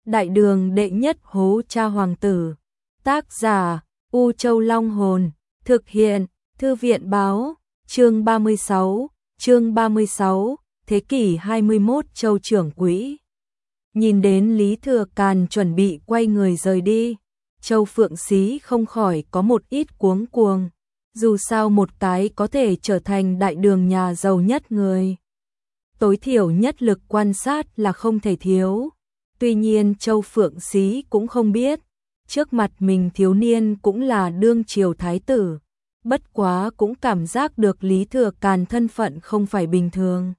Đại đường đệ nhất hố cha hoàng tử. Tác giả U Châu Long Hồn. Thực hiện Thư viện Báo. Chương 36, thế kỷ 21 Châu trưởng quỹ. Nhìn đến Lý Thừa Càn chuẩn bị quay người rời đi, Châu Phượng Xí không khỏi có một ít cuống cuồng. Dù sao một cái có thể trở thành đại đường nhà giàu nhất người, tối thiểu nhất lực quan sát là không thể thiếu. Tuy nhiên Châu Phượng Xí cũng không biết, trước mặt mình thiếu niên cũng là đương triều thái tử. Bất quá cũng cảm giác được Lý Thừa Càn thân phận không phải bình thường.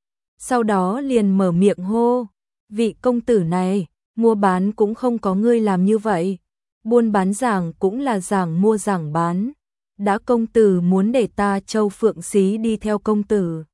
Sau đó liền mở miệng hô, vị công tử này, mua bán cũng không có ngươi làm như vậy. Buôn bán giảng cũng là giảng mua giảng bán. Đã công tử muốn để ta Châu Phượng Xí đi theo công tử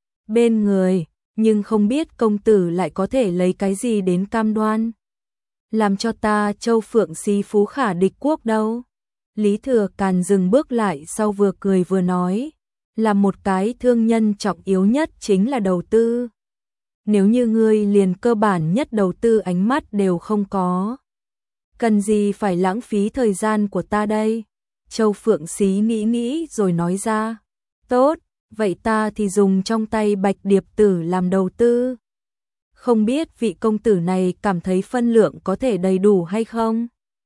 bên người, nhưng không biết công tử lại có thể lấy cái gì đến cam đoan làm cho ta Châu Phượng Xí phú khả địch quốc đâu. Lý Thừa Càn dừng bước lại, sau vừa cười vừa nói, là một cái thương nhân trọng yếu nhất chính là đầu tư. Nếu như ngươi liền cơ bản nhất đầu tư ánh mắt đều không có, cần gì phải lãng phí thời gian của ta đây? Châu Phượng Xí nghĩ rồi nói ra, tốt, vậy ta thì dùng trong tay Bạch Điệp Tử làm đầu tư. Không biết vị công tử này cảm thấy phân lượng có thể đầy đủ hay không?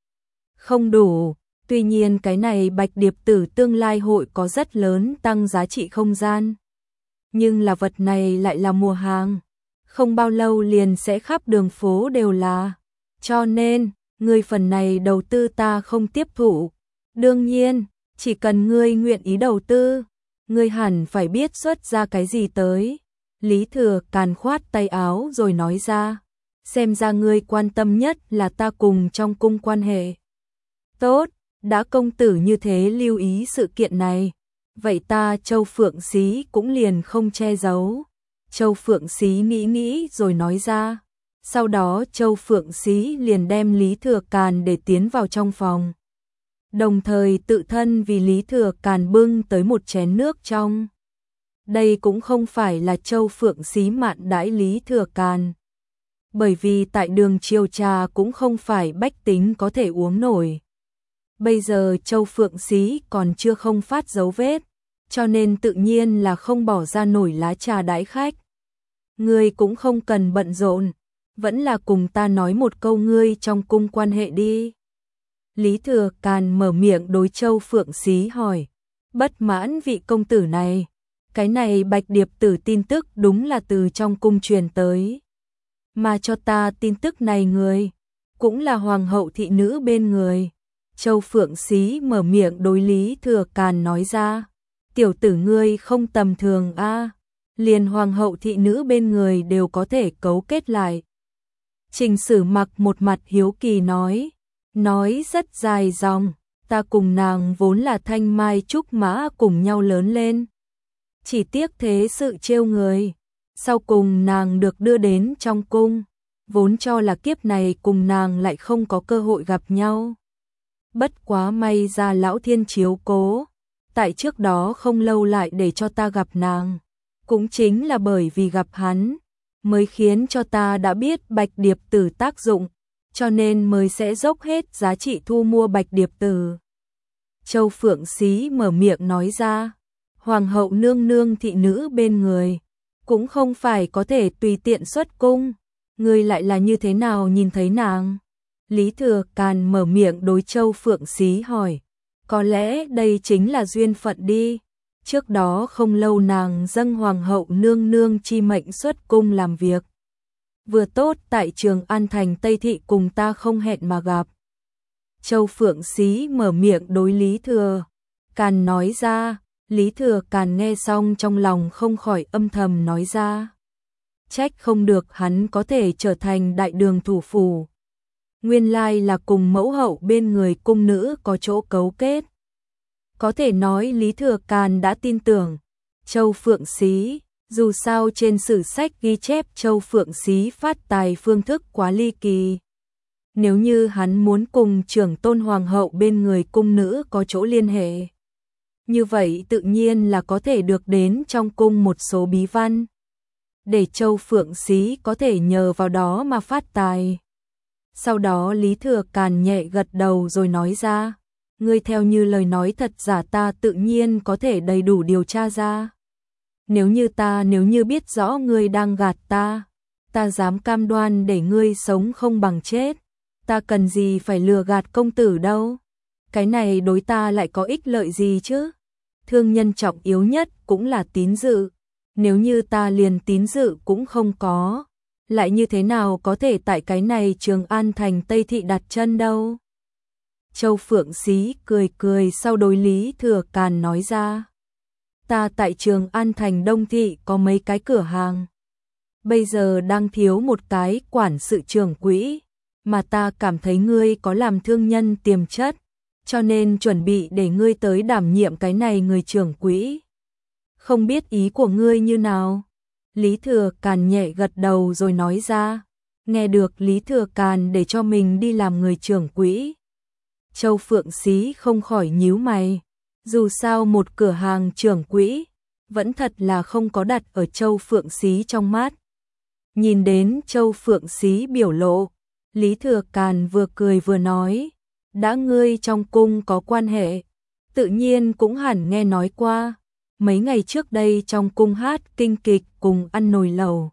Không đủ, tuy nhiên cái này Bạch Điệp Tử tương lai hội có rất lớn tăng giá trị không gian. Nhưng là vật này lại là mùa hàng, không bao lâu liền sẽ khắp đường phố đều là. Cho nên, ngươi phần này đầu tư ta không tiếp thụ. Đương nhiên, chỉ cần ngươi nguyện ý đầu tư, ngươi hẳn phải biết xuất ra cái gì tới. Lý Thừa Càn khoát tay áo rồi nói ra, xem ra ngươi quan tâm nhất là ta cùng trong cung quan hệ. Tốt, đã công tử như thế lưu ý sự kiện này, vậy ta Châu Phượng Xí cũng liền không che giấu. Châu Phượng Xí nghĩ rồi nói ra. Sau đó Châu Phượng Xí liền đem Lý Thừa Càn để tiến vào trong phòng, đồng thời tự thân vì Lý Thừa Càn bưng tới một chén nước trong. Đây cũng không phải là Châu Phượng Xí mạn đãi Lý Thừa Càn, bởi vì tại đường triều trà cũng không phải bách tính có thể uống nổi. Bây giờ Châu Phượng Xí còn chưa không phát dấu vết, cho nên tự nhiên là không bỏ ra nổi lá trà đãi khách. Ngươi cũng không cần bận rộn, vẫn là cùng ta nói một câu ngươi trong cung quan hệ đi. Lý Thừa Càn mở miệng đối Châu Phượng Xí hỏi, bất mãn vị công tử này, cái này Bạch Điệp Tử tin tức đúng là từ trong cung truyền tới. Mà cho ta tin tức này người, cũng là hoàng hậu thị nữ bên người. Châu Phượng Xí mở miệng đối Lý Thừa Càn nói ra, tiểu tử ngươi không tầm thường a, liền hoàng hậu thị nữ bên người đều có thể cấu kết lại. Trình Sử Mặc một mặt hiếu kỳ nói rất dài dòng, ta cùng nàng vốn là thanh mai trúc mã cùng nhau lớn lên. Chỉ tiếc thế sự trêu người, sau cùng nàng được đưa đến trong cung, vốn cho là kiếp này cùng nàng lại không có cơ hội gặp nhau. Bất quá may ra lão thiên chiếu cố, tại trước đó không lâu lại để cho ta gặp nàng. Cũng chính là bởi vì gặp hắn, mới khiến cho ta đã biết Bạch Điệp Tử tác dụng, cho nên mới sẽ dốc hết giá trị thu mua Bạch Điệp Tử. Châu Phượng Xí mở miệng nói ra, hoàng hậu nương nương thị nữ bên người, cũng không phải có thể tùy tiện xuất cung, ngươi lại là như thế nào nhìn thấy nàng? Lý Thừa Càn mở miệng đối Châu Phượng Xí hỏi, có lẽ đây chính là duyên phận đi. Trước đó không lâu nàng dâng hoàng hậu nương nương chi mệnh xuất cung làm việc. Vừa tốt tại Trường An thành Tây Thị cùng ta không hẹn mà gặp. Châu Phượng Xí mở miệng đối Lý Thừa Càn nói ra. Lý Thừa Càn nghe xong trong lòng không khỏi âm thầm nói ra, trách không được hắn có thể trở thành đại đường thủ phủ. Nguyên lai là cùng mẫu hậu bên người cung nữ có chỗ cấu kết. Có thể nói Lý Thừa Càn đã tin tưởng Châu Phượng Xí, dù sao trên sử sách ghi chép Châu Phượng Xí phát tài phương thức quá ly kỳ. Nếu như hắn muốn cùng trưởng tôn hoàng hậu bên người cung nữ có chỗ liên hệ, như vậy tự nhiên là có thể được đến trong cung một số bí văn, để Châu Phượng Xí có thể nhờ vào đó mà phát tài. Sau đó Lý Thừa Càn nhẹ gật đầu rồi nói ra, ngươi theo như lời nói thật giả ta tự nhiên có thể đầy đủ điều tra ra. Nếu như biết rõ ngươi đang gạt ta dám cam đoan để ngươi sống không bằng chết, ta cần gì phải lừa gạt công tử đâu. Cái này đối ta lại có ích lợi gì chứ? Thương nhân trọng yếu nhất cũng là tín dự, nếu như ta liền tín dự cũng không có, lại như thế nào có thể tại cái này Trường An thành Tây Thị đặt chân đâu. Châu Phượng Xí cười cười sau đối Lý Thừa Càn nói ra, ta tại Trường An thành Đông Thị có mấy cái cửa hàng, bây giờ đang thiếu một cái quản sự trưởng quỹ, mà ta cảm thấy ngươi có làm thương nhân tiềm chất, cho nên chuẩn bị để ngươi tới đảm nhiệm cái này người trưởng quỹ. Không biết ý của ngươi như nào? Lý Thừa Càn nhẹ gật đầu rồi nói ra, nghe được Lý Thừa Càn để cho mình đi làm người trưởng quỹ. Châu Phượng Xí không khỏi nhíu mày, dù sao một cửa hàng trưởng quỹ, vẫn thật là không có đặt ở Châu Phượng Xí trong mắt. Nhìn đến Châu Phượng Xí biểu lộ, Lý Thừa Càn vừa cười vừa nói, đã ngươi trong cung có quan hệ, tự nhiên cũng hẳn nghe nói qua, mấy ngày trước đây trong cung hát kinh kịch cùng ăn nồi lẩu.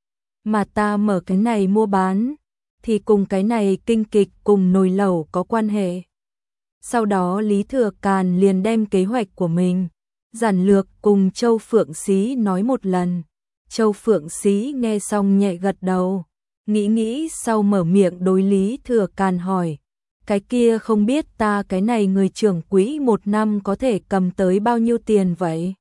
Mà ta mở cái này mua bán, thì cùng cái này kinh kịch cùng nồi lẩu có quan hệ. Sau đó Lý Thừa Càn liền đem kế hoạch của mình giản lược cùng Châu Phượng Xí nói một lần. Châu Phượng Xí nghe xong nhẹ gật đầu, nghĩ sau mở miệng đối Lý Thừa Càn hỏi, cái kia không biết ta cái này người trưởng quỹ một năm có thể cầm tới bao nhiêu tiền vậy?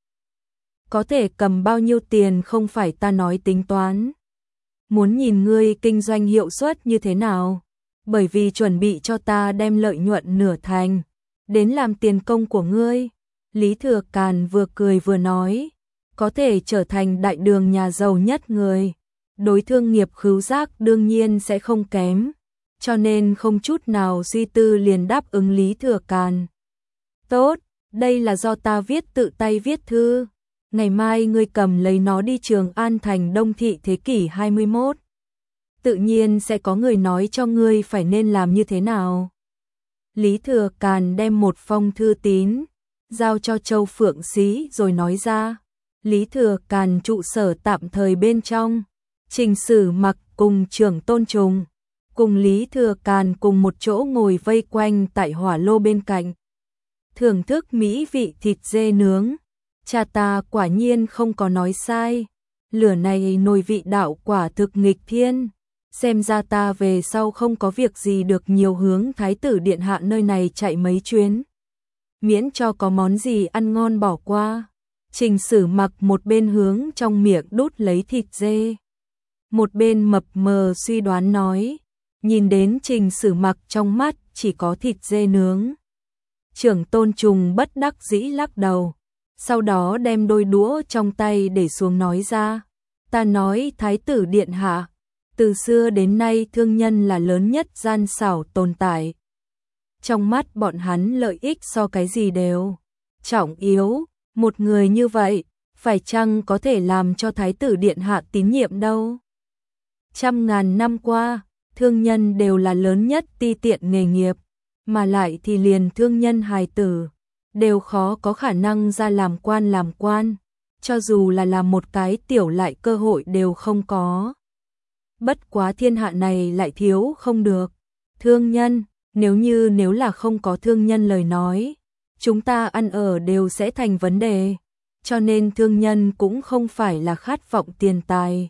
Có thể cầm bao nhiêu tiền không phải ta nói tính toán. Muốn nhìn ngươi kinh doanh hiệu suất như thế nào, bởi vì chuẩn bị cho ta đem lợi nhuận nửa thành, đến làm tiền công của ngươi. Lý Thừa Càn vừa cười vừa nói, có thể trở thành đại đường nhà giàu nhất người, đối thương nghiệp khứu giác đương nhiên sẽ không kém, cho nên không chút nào suy tư liền đáp ứng Lý Thừa Càn. Tốt, đây là do ta tự tay viết thư, ngày mai ngươi cầm lấy nó đi Trường An thành Đông Thị thế kỷ 21. Tự nhiên sẽ có người nói cho ngươi phải nên làm như thế nào. Lý Thừa Càn đem một phong thư tín giao cho Châu Phượng Xí rồi nói ra, Lý Thừa Càn trụ sở tạm thời bên trong, Trình Sử Mặc cùng Trưởng Tôn Trùng cùng Lý Thừa Càn cùng một chỗ ngồi vây quanh tại hỏa lô bên cạnh, thưởng thức mỹ vị thịt dê nướng. Cha ta quả nhiên không có nói sai, lửa này nồi vị đạo quả thực nghịch thiên, xem ra ta về sau không có việc gì được nhiều hướng Thái tử điện hạ nơi này chạy mấy chuyến, miễn cho có món gì ăn ngon bỏ qua. Trình Sử Mặc một bên hướng trong miệng đút lấy thịt dê, một bên mập mờ suy đoán nói, nhìn đến Trình Sử Mặc trong mắt chỉ có thịt dê nướng. Trưởng Tôn Trùng bất đắc dĩ lắc đầu, sau đó đem đôi đũa trong tay để xuống nói ra, ta nói Thái tử điện hạ, từ xưa đến nay thương nhân là lớn nhất gian xảo tồn tại. Trong mắt bọn hắn lợi ích so cái gì đều trọng yếu, một người như vậy, phải chăng có thể làm cho Thái tử điện hạ tín nhiệm đâu. Trăm ngàn năm qua, thương nhân đều là lớn nhất ti tiện nghề nghiệp, mà lại thì liền thương nhân hài tử đều khó có khả năng ra làm quan, cho dù là làm một cái tiểu lại cơ hội đều không có. Bất quá thiên hạ này lại thiếu không được thương nhân, nếu là không có thương nhân lời nói, chúng ta ăn ở đều sẽ thành vấn đề, cho nên thương nhân cũng không phải là khát vọng tiền tài,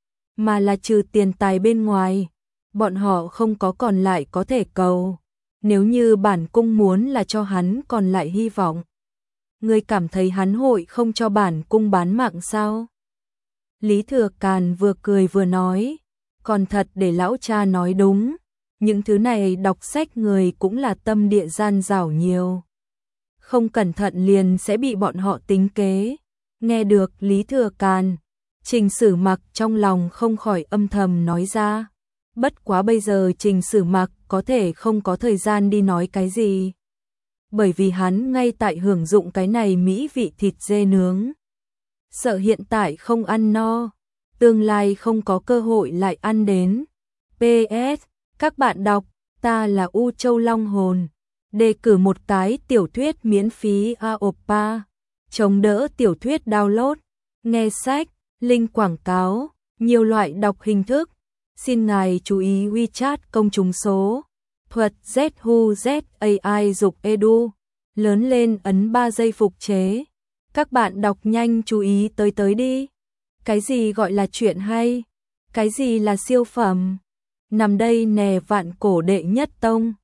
mà là trừ tiền tài bên ngoài, bọn họ không có còn lại có thể cầu. Nếu như bản cung muốn là cho hắn còn lại hy vọng, ngươi cảm thấy hắn hội không cho bản cung bán mạng sao? Lý Thừa Càn vừa cười vừa nói, còn thật để lão cha nói đúng, những thứ này đọc sách người cũng là tâm địa gian dảo nhiều, không cẩn thận liền sẽ bị bọn họ tính kế. Nghe được Lý Thừa Càn, Trình Sử Mặc trong lòng không khỏi âm thầm nói ra, bất quá bây giờ Trình Sử Mặc có thể không có thời gian đi nói cái gì, bởi vì hắn ngay tại hưởng dụng cái này mỹ vị thịt dê nướng, sợ hiện tại không ăn no, tương lai không có cơ hội lại ăn đến. PS, Các bạn đọc, ta là U Châu Long Hồn. Đề cử một cái tiểu thuyết miễn phí AOPA. Chống đỡ tiểu thuyết download, nghe sách, link quảng cáo, nhiều loại đọc hình thức. Xin ngài chú ý WeChat công chúng số. Thuật ZHU ZAI dục edu. Lớn lên ấn 3 giây phục chế. Các bạn đọc nhanh chú ý tới đi. Cái gì gọi là chuyện hay? Cái gì là siêu phẩm? Nằm đây nè vạn cổ đệ nhất tông.